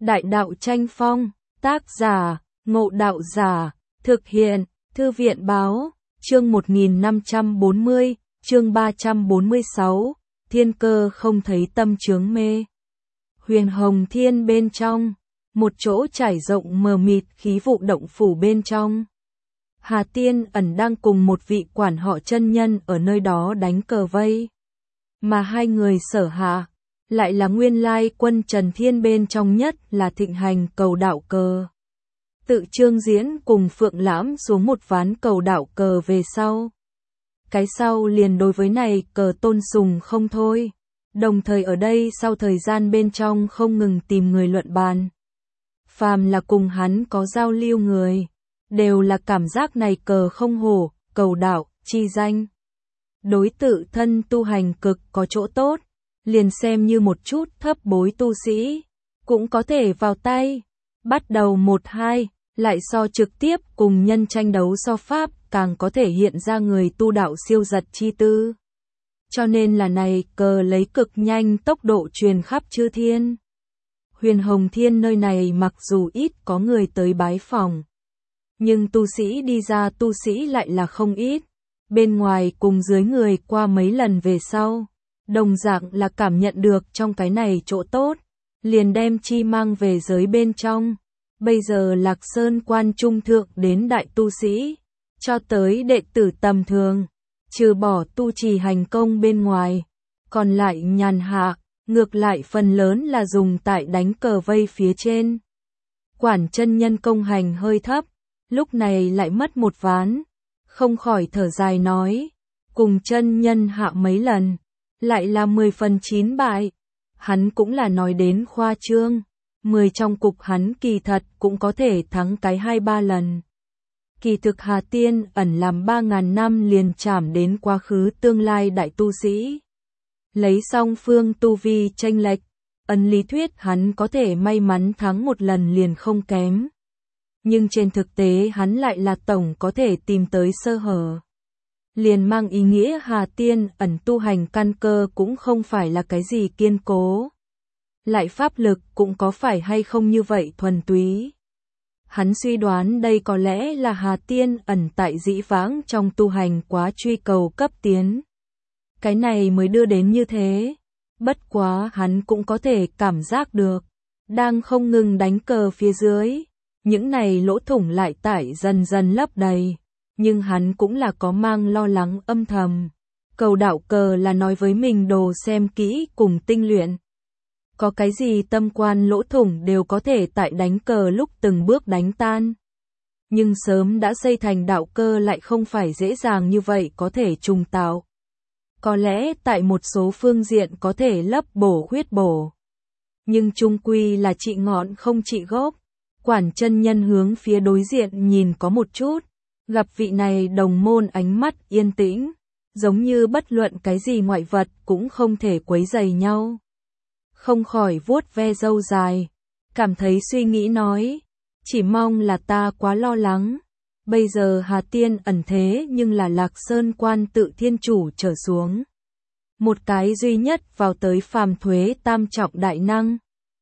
Đại đạo tranh phong, tác giả, Ngộ Đạo Giả, thực hiện, Thư viện báo, chương 1540, chương 346, thiên cơ không thấy tâm chướng mê. Huyền Hồng Thiên bên trong, một chỗ trải rộng mờ mịt khí vụ động phủ bên trong. Hà Tiên Ẩn đang cùng một vị quản họ chân nhân ở nơi đó đánh cờ vây. Mà hai người sở hạ, lại là nguyên lai quân Trần Thiên bên trong nhất là thịnh hành cầu đạo cờ. Tự Trương Diễn cùng Phượng Lãm xuống một ván cầu đạo cờ về sau. Cái sau liền đối với này cờ tôn sùng không thôi. Đồng thời ở đây sau thời gian bên trong không ngừng tìm người luận bàn. Phàm là cùng hắn có giao lưu người, đều là cảm giác này cờ không hổ, cầu đạo, chi danh. Đối tự thân tu hành cực có chỗ tốt, liền xem như một chút thấp bối tu sĩ, cũng có thể vào tay. Bắt đầu 1-2, lại so trực tiếp cùng nhân tranh đấu so pháp, càng có thể hiện ra người tu đạo siêu giật chi tư. Cho nên là này cờ lấy cực nhanh tốc độ truyền khắp chư thiên. Huyền Hồng Thiên nơi này mặc dù ít có người tới bái phỏng, nhưng tu sĩ đi ra tu sĩ lại là không ít. Bên ngoài cùng dưới người qua mấy lần về sau, đồng dạng là cảm nhận được trong cái này chỗ tốt, liền đem chi mang về giới bên trong. Bây giờ Lạc Sơn quan trung thượng đến đại tu sĩ, cho tới đệ tử tầm thường, trừ bỏ tu trì hành công bên ngoài, còn lại nhàn hạ, ngược lại phần lớn là dùng tại đánh cờ vây phía trên. Quản chân nhân công hành hơi thấp, lúc này lại mất một ván, không khỏi thở dài nói, cùng chân nhân hạ mấy lần, lại là 10/9 bại. Hắn cũng là nói đến khoa trương, 10 trong cục hắn kỳ thật cũng có thể thắng cái 2-3 lần. Kỳ thực Hà Tiên Ẩn làm 3.000 năm liền chạm đến quá khứ tương lai đại tu sĩ. Lấy song phương tu vi chênh lệch, ấn lý thuyết hắn có thể may mắn thắng một lần liền không kém. Nhưng trên thực tế hắn lại là tổng có thể tìm tới sơ hở. Liền mang ý nghĩa Hà Tiên Ẩn tu hành căn cơ cũng không phải là cái gì kiên cố. Lại pháp lực cũng có phải hay không như vậy thuần túy. Hắn suy đoán đây có lẽ là Hà Tiên Ẩn tại dĩ vãng trong tu hành quá truy cầu cấp tiến. Cái này mới đưa đến như thế. Bất quá hắn cũng có thể cảm giác được, đang không ngừng đánh cờ phía dưới, những này lỗ thủng lại tải dần dần lấp đầy. Nhưng hắn cũng là có mang lo lắng âm thầm. Cầu đạo cờ là nói với mình đồ xem kỹ cùng tinh luyện. Có cái gì tâm quan lỗ thủng đều có thể tại đánh cờ lúc từng bước đánh tan. Nhưng sớm đã xây thành đạo cơ lại không phải dễ dàng như vậy có thể trùng tạo. Có lẽ tại một số phương diện có thể lấp bổ khuyết bổ. Nhưng chung quy là trị ngọn không trị gốc. Quản chân nhân hướng phía đối diện nhìn có một chút. Gặp vị này đồng môn ánh mắt yên tĩnh, giống như bất luận cái gì ngoại vật cũng không thể quấy rầy nhau. Không khỏi vuốt ve râu dài, cảm thấy suy nghĩ nói, chỉ mong là ta quá lo lắng. Bây giờ Hà Tiên Ẩn thế nhưng là Lạc Sơn quan tự thiên chủ trở xuống. Một cái duy nhất vào tới phàm thuế tam trọng đại năng.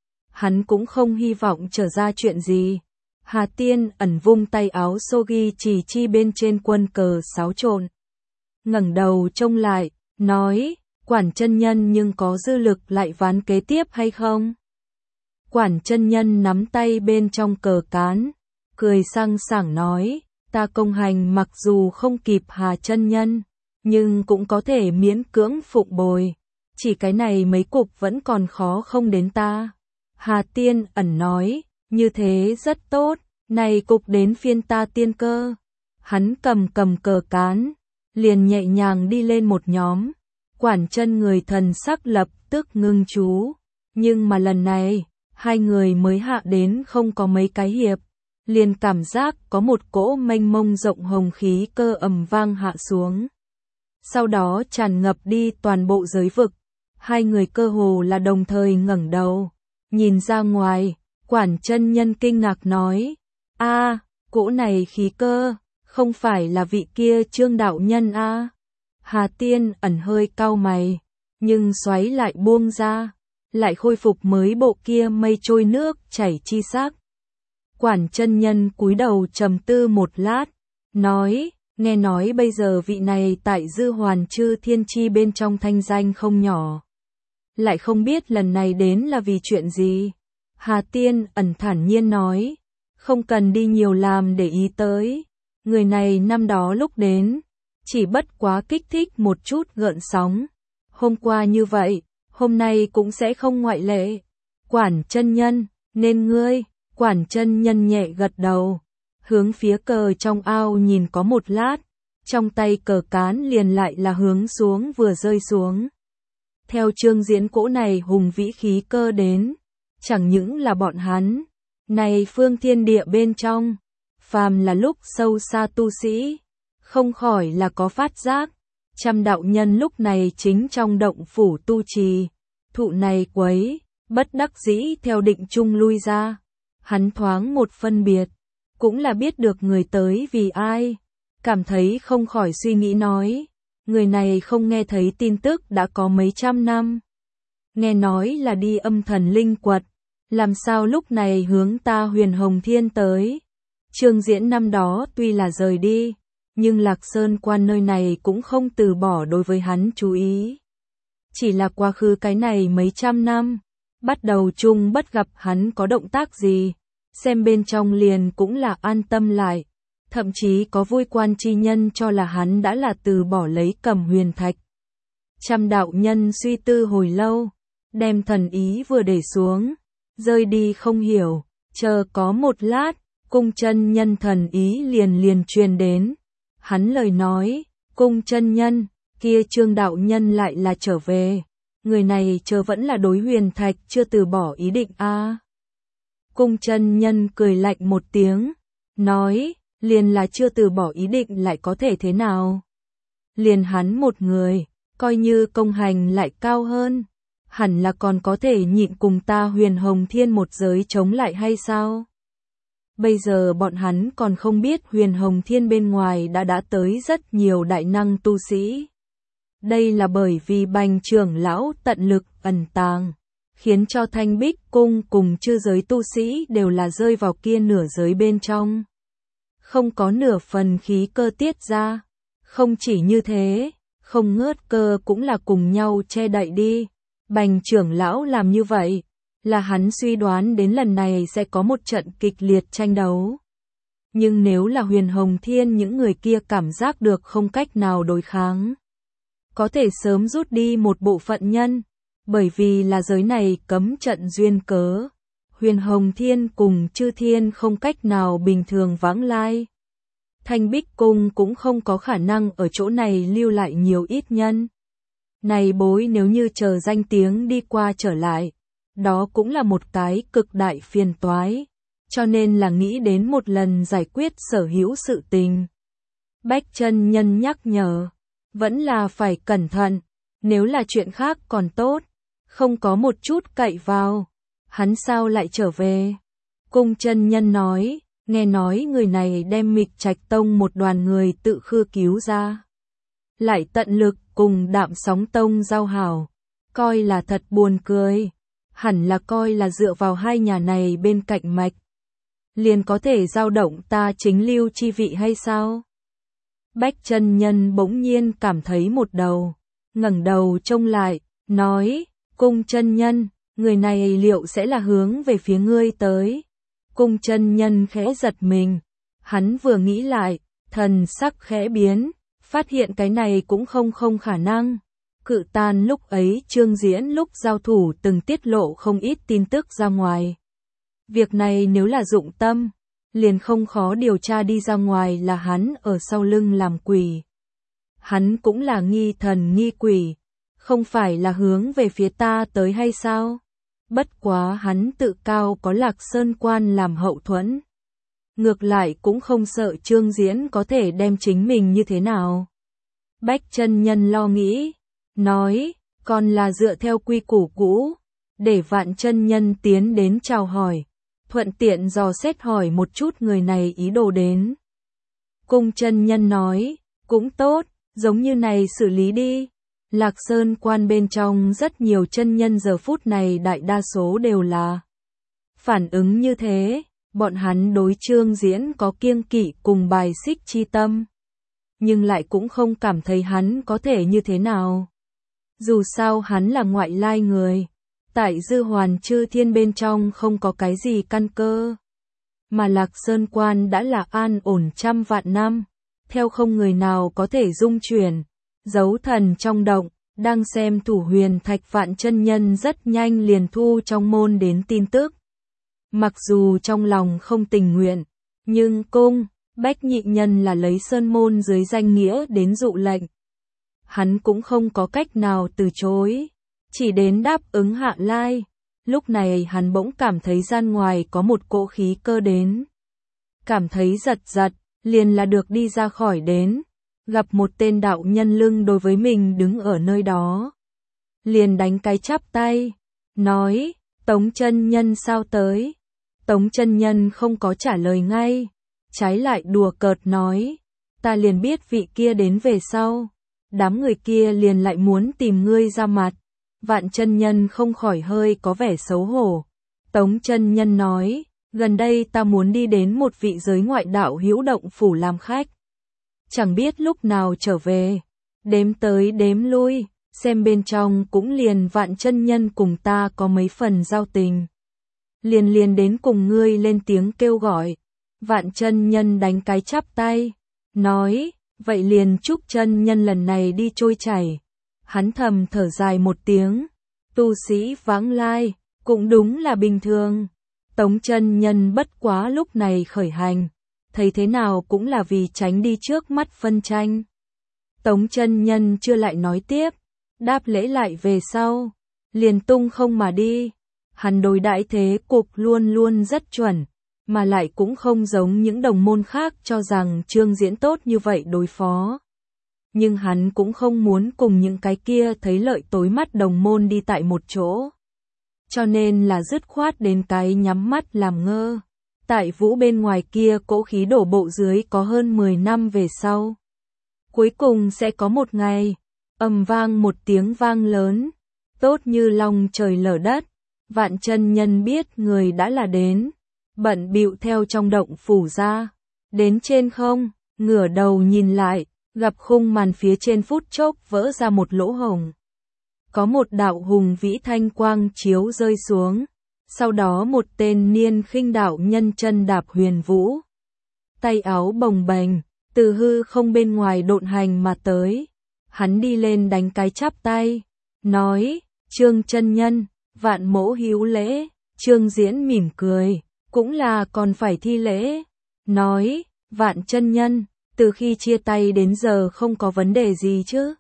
Hắn cũng không hy vọng trở ra chuyện gì. Hà Tiên Ẩn vung tay áo Sogi chỉ chi bên trên quân cờ xáo trộn. Ngẩng đầu trông lại, nói, quản chân nhân nhưng có dư lực lại ván kế tiếp hay không? Quản chân nhân nắm tay bên trong cờ cán, cười sang sảng nói, ta công hành mặc dù không kịp Hà chân nhân, nhưng cũng có thể miễn cưỡng phụng bồi. Chỉ cái này mấy cục vẫn còn khó không đến ta. Hà Tiên Ẩn nói, như thế rất tốt, này cục đến phiên ta tiên cơ. Hắn cầm cờ cán, liền nhẹ nhàng đi lên một nhóm. Quản chân người thần sắc lập tức ngưng chú. Nhưng mà lần này, hai người mới hạ đến không có mấy cái hiệp. Liền cảm giác có một cỗ mênh mông rộng hồng khí cơ ầm vang hạ xuống. Sau đó tràn ngập đi toàn bộ giới vực. Hai người cơ hồ là đồng thời ngẩng đầu. Nhìn ra ngoài, quản chân nhân kinh ngạc nói. Cỗ này khí cơ, không phải là vị kia Trương đạo nhân a? Hà Tiên Ẩn hơi cau mày, nhưng xoáy lại buông ra. lại khôi phục mới bộ kia mây trôi nước chảy chi sắc. Quản chân nhân cúi đầu trầm tư một lát, nói, nghe nói bây giờ vị này tại Dư Hoàn Chư Thiên Chi bên trong thanh danh không nhỏ. Lại không biết lần này đến là vì chuyện gì. Hà Tiên ẩn thản nhiên nói, không cần đi nhiều làm để ý tới. Người này năm đó lúc đến, chỉ bất quá kích thích một chút gợn sóng. Hôm qua như vậy, hôm nay cũng sẽ không ngoại lệ. Quản chân nhân, nên ngươi, Quản chân nhân nhẹ gật đầu, hướng phía cờ trong ao nhìn có một lát, trong tay cờ cán liền lại là hướng xuống vừa rơi xuống. Theo Trương Diễn cỗ này hùng vĩ khí cơ đến, chẳng những là bọn hắn, này phương thiên địa bên trong, phàm là lúc sâu xa tu sĩ, không khỏi là có phát giác. Trăm đạo nhân lúc này chính trong động phủ tu trì, thụ này quấy, bất đắc dĩ theo định chung lui ra. Hắn thoáng một phân biệt, cũng là biết được người tới vì ai, cảm thấy không khỏi suy nghĩ nói, người này không nghe thấy tin tức đã có mấy trăm năm. Nghe nói là đi âm thần linh quật, làm sao lúc này hướng ta Huyền Hồng Thiên tới. Trương Diễn năm đó tuy là rời đi, nhưng Lạc Sơn quan nơi này cũng không từ bỏ đối với hắn chú ý. Chỉ là quá khứ cái này mấy trăm năm, bắt đầu chung bất gặp hắn có động tác gì, xem bên trong liền cũng là an tâm lại, thậm chí có vui quan chi nhân cho là hắn đã là từ bỏ lấy Cẩm Huyền Thạch. Trăm đạo nhân suy tư hồi lâu, đem thần ý vừa để xuống, rơi đi không hiểu, chờ có một lát, cung chân nhân thần ý liền truyền đến. Hắn lời nói, cung chân nhân, kia Trương đạo nhân lại là trở về, người này chờ vẫn là đối Huyền Thạch chưa từ bỏ ý định a. Cung chân nhân cười lạnh một tiếng, nói, liền là chưa từ bỏ ý định lại có thể thế nào. Liền hắn một người, coi như công hành lại cao hơn, hẳn là còn có thể nhịn cùng ta Huyền Hồng Thiên một giới chống lại hay sao? Bây giờ bọn hắn còn không biết Huyền Hồng Thiên bên ngoài đã tới rất nhiều đại năng tu sĩ. Đây là bởi vì Bành trưởng lão tận lực ẩn tàng, khiến cho Thanh Bích Cung cùng chư giới tu sĩ đều là rơi vào kia nửa giới bên trong. Không có nửa phần khí cơ tiết ra. Không chỉ như thế, không ngớt cơ cũng là cùng nhau che đậy đi. Bành trưởng lão làm như vậy, là hắn suy đoán đến lần này sẽ có một trận kịch liệt tranh đấu. Nhưng nếu là Huyền Hồng Thiên những người kia cảm giác được không cách nào đối kháng, có thể sớm rút đi một bộ phận nhân, bởi vì là giới này cấm trận duyên cớ. Huyền Hồng Thiên cùng chư thiên không cách nào bình thường vãng lai. Thanh Bích Cung cũng không có khả năng ở chỗ này lưu lại nhiều ít nhân. Này bối nếu như chờ danh tiếng đi qua trở lại, đó cũng là một cái cực đại phiền toái, cho nên là nghĩ đến một lần giải quyết sở hữu sự tình. Bách chân nhân nhắc nhở, vẫn là phải cẩn thận, nếu là chuyện khác còn tốt, không có một chút cậy vào, hắn sao lại trở về. Cung chân nhân nói, nghe nói người này đem Mịch Trạch Tông một đoàn người tự khư cứu ra, lại tận lực cùng Đạm Sóng Tông giao hảo, coi là thật buồn cười, hẳn là coi là dựa vào hai nhà này bên cạnh mạch, liền có thể giao động ta chính lưu chi vị hay sao? Bách chân nhân bỗng nhiên cảm thấy một đầu, ngẩng đầu trông lại, nói, cung chân nhân, người này liệu sẽ là hướng về phía ngươi tới? Cung chân nhân khẽ giật mình, hắn vừa nghĩ lại, thần sắc khẽ biến, phát hiện cái này cũng không khả năng. Cự Tan lúc ấy Trương Diễn lúc giao thủ từng tiết lộ không ít tin tức ra ngoài. Việc này nếu là dụng tâm, liền không khó điều tra đi ra ngoài là hắn ở sau lưng làm quỷ. Hắn cũng là nghi thần nghi quỷ, không phải là hướng về phía ta tới hay sao? Bất quá hắn tự cao có Lạc Sơn quan làm hậu thuẫn. Ngược lại cũng không sợ Trương Diễn có thể đem chính mình như thế nào. Bách chân nhân lo nghĩ, nói, còn là dựa theo quy củ cũ, để Vạn chân nhân tiến đến chào hỏi, thuận tiện dò xét hỏi một chút người này ý đồ đến. Cung chân nhân nói, cũng tốt, giống như này xử lý đi. Lạc Sơn Quan bên trong rất nhiều chân nhân giờ phút này đại đa số đều là phản ứng như thế, bọn hắn đối Trương Diễn có kiêng kỵ cùng bài xích chi tâm, nhưng lại cũng không cảm thấy hắn có thể như thế nào. Dù sao hắn là ngoại lai người, tại Dư Hoàn Chư Thiên bên trong không có cái gì căn cơ, mà Lạc Sơn Quan đã là an ổn trăm vạn năm, theo không người nào có thể dung chuyển. Dấu thần trong động, đang xem Thủ Huyền Thạch Vạn chân nhân rất nhanh liền thu trong môn đến tin tức. Mặc dù trong lòng không tình nguyện, nhưng cung, Bách Nhị Nhân là lấy sơn môn dưới danh nghĩa đến dụ lệnh. Hắn cũng không có cách nào từ chối, chỉ đến đáp ứng hạ lai. Lúc này hắn bỗng cảm thấy gian ngoài có một cỗ khí cơ đến. Cảm thấy giật giật, liền là được đi ra khỏi đến. Gặp một tên đạo nhân lưng đối với mình đứng ở nơi đó. Liền đánh cái chắp tay, nói, Tống chân nhân sao tới? Tống chân nhân không có trả lời ngay, trái lại đùa cợt nói, ta liền biết vị kia đến về sau. Đám người kia liền lại muốn tìm ngươi ra mặt. Vạn chân nhân không khỏi hơi có vẻ xấu hổ. Tống chân nhân nói, gần đây ta muốn đi đến một vị giới ngoại đạo hữu động phủ làm khách. Chẳng biết lúc nào trở về, đếm tới đếm lui, xem bên trong cũng liền Vạn chân nhân cùng ta có mấy phần giao tình. Liền đến cùng ngươi lên tiếng kêu gọi. Vạn chân nhân đánh cái chắp tay, nói, vậy liền chúc chân nhân lần này đi trôi chảy. Hắn thầm thở dài một tiếng, tu sĩ vãng lai, cũng đúng là bình thường. Tống chân nhân bất quá lúc này khởi hành, thấy thế nào cũng là vì tránh đi trước mắt phân tranh. Tống chân nhân chưa lại nói tiếp, đáp lễ lại về sau, liền tung không mà đi. Hắn đối đãi thế cục luôn luôn rất chuẩn, mà lại cũng không giống những đồng môn khác cho rằng Trương Diễn tốt như vậy đối phó. Nhưng hắn cũng không muốn cùng những cái kia thấy lợi tối mắt đồng môn đi tại một chỗ. Cho nên là dứt khoát đến cái nhắm mắt làm ngơ. Tại vũ bên ngoài kia cỗ khí đổ bộ dưới có hơn 10 năm về sau. Cuối cùng sẽ có một ngày, ầm vang một tiếng vang lớn, tốt như long trời lở đất. Vạn chân nhân biết người đã là đến, bận bịu theo trong động phủ ra. Đến trên không, ngửa đầu nhìn lại, gặp khung màn phía trên phút chốc vỡ ra một lỗ hổng. Có một đạo hùng vĩ thanh quang chiếu rơi xuống, sau đó một tên niên khinh đạo nhân chân đạp huyền vũ. Tay áo bồng bềnh, từ hư không bên ngoài độn hành mà tới. Hắn đi lên đánh cái chắp tay, nói, Trương chân nhân, Vạn mỗ hữu lễ. Trương Diễn mỉm cười, cũng là còn phải thi lễ. Nói, Vạn chân nhân, từ khi chia tay đến giờ không có vấn đề gì chứ?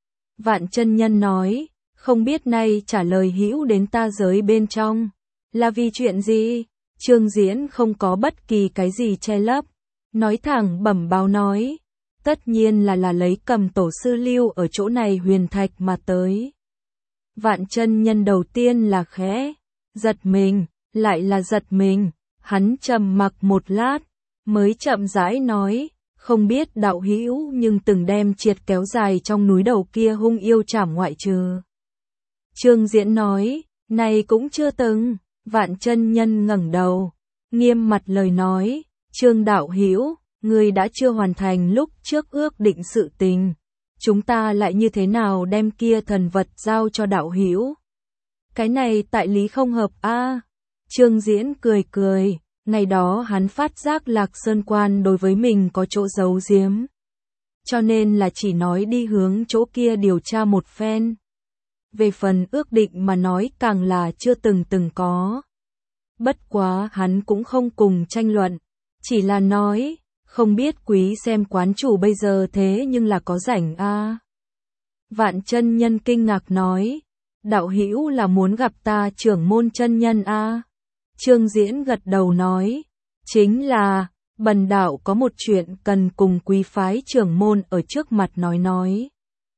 Vạn chân nhân nói, không biết nay trả lời hữu đến ta giới bên trong, là vì chuyện gì? Trương Diễn không có bất kỳ cái gì che lấp, nói thẳng bẩm báo nói, tất nhiên là lấy Cầm tổ sư lưu ở chỗ này huyền thạch mà tới. Vạn chân nhân đầu tiên là khẽ giật mình, lại là giật mình, hắn trầm mặc một lát, mới chậm rãi nói, không biết đạo hữu nhưng từng đem triệt kéo dài trong núi đầu kia hung yêu trảm ngoại trừ. Trương Diễn nói, này cũng chưa từng. Vạn chân nhân ngẩng đầu, nghiêm mặt lời nói, Trương đạo hữu, ngươi đã chưa hoàn thành lúc trước ước định sự tình, chúng ta lại như thế nào đem kia thần vật giao cho đạo hữu? Cái này tại lý không hợp a. Trương Diễn cười cười, ngày đó hắn phát giác Lạc Sơn Quan đối với mình có chỗ giấu giếm, cho nên là chỉ nói đi hướng chỗ kia điều tra một phen. Về phần ước định mà nói càng là chưa từng có. Bất quá hắn cũng không cùng tranh luận, chỉ là nói, không biết quý xem quán chủ bây giờ thế nhưng là có rảnh a. Vạn chân nhân kinh ngạc nói, đạo hữu là muốn gặp ta trưởng môn chân nhân a. Trương Diễn gật đầu nói, chính là, bần đạo có một chuyện cần cùng quý phái trưởng môn ở trước mặt nói.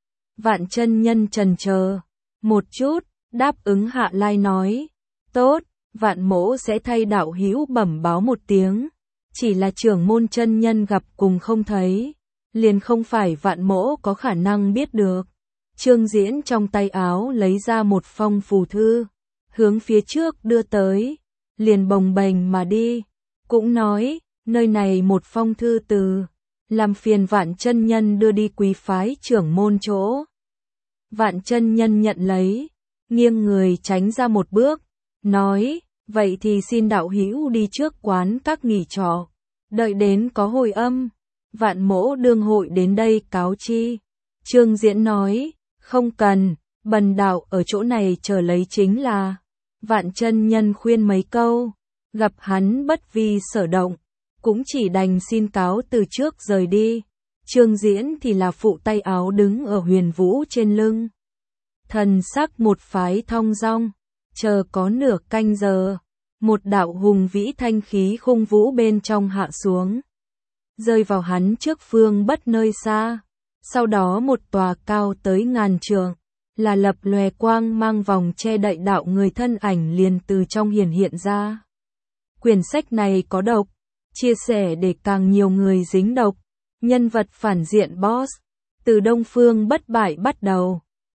Vạn chân nhân chần chờ một chút, đáp ứng hạ lai nói, tốt, Vạn mỗ sẽ thay đạo hữu bẩm báo một tiếng, chỉ là trưởng môn chân nhân gặp cùng không thấy, liền không phải Vạn mỗ có khả năng biết được. Trương Diễn trong tay áo lấy ra một phong phù thư, hướng phía trước đưa tới, liền bồng bềnh mà đi, cũng nói, nơi này một phong thư từ, làm phiền Vạn chân nhân đưa đi quý phái trưởng môn chỗ. Vạn chân nhân nhận lấy, nghiêng người tránh ra một bước, nói, vậy thì xin đạo hữu đi trước quán các nghỉ trọ, đợi đến có hồi âm, Vạn mỗ đương hội đến đây cáo chi. Trương Diễn nói, không cần, bần đạo ở chỗ này chờ lấy chính là. Vạn chân nhân khuyên mấy câu, gặp hắn bất vi sở động, cũng chỉ đành xin cáo từ trước rời đi. Trương Diễn thì là phụ tay áo đứng ở Huyền Vũ trên lưng. Thần sắc một phái thong dong, chờ có nửa canh giờ, một đạo hùng vĩ thanh khí khung vũ bên trong hạ xuống, rơi vào hắn trước phương bất nơi xa. Sau đó một tòa cao tới ngàn trượng, là lập lòe quang mang vòng che đậy đạo người thân ảnh liền từ trong hiển hiện ra. Quyển sách này có độc, chia sẻ để càng nhiều người dính độc. Nhân vật phản diện boss, từ Đông Phương bất bại bắt đầu.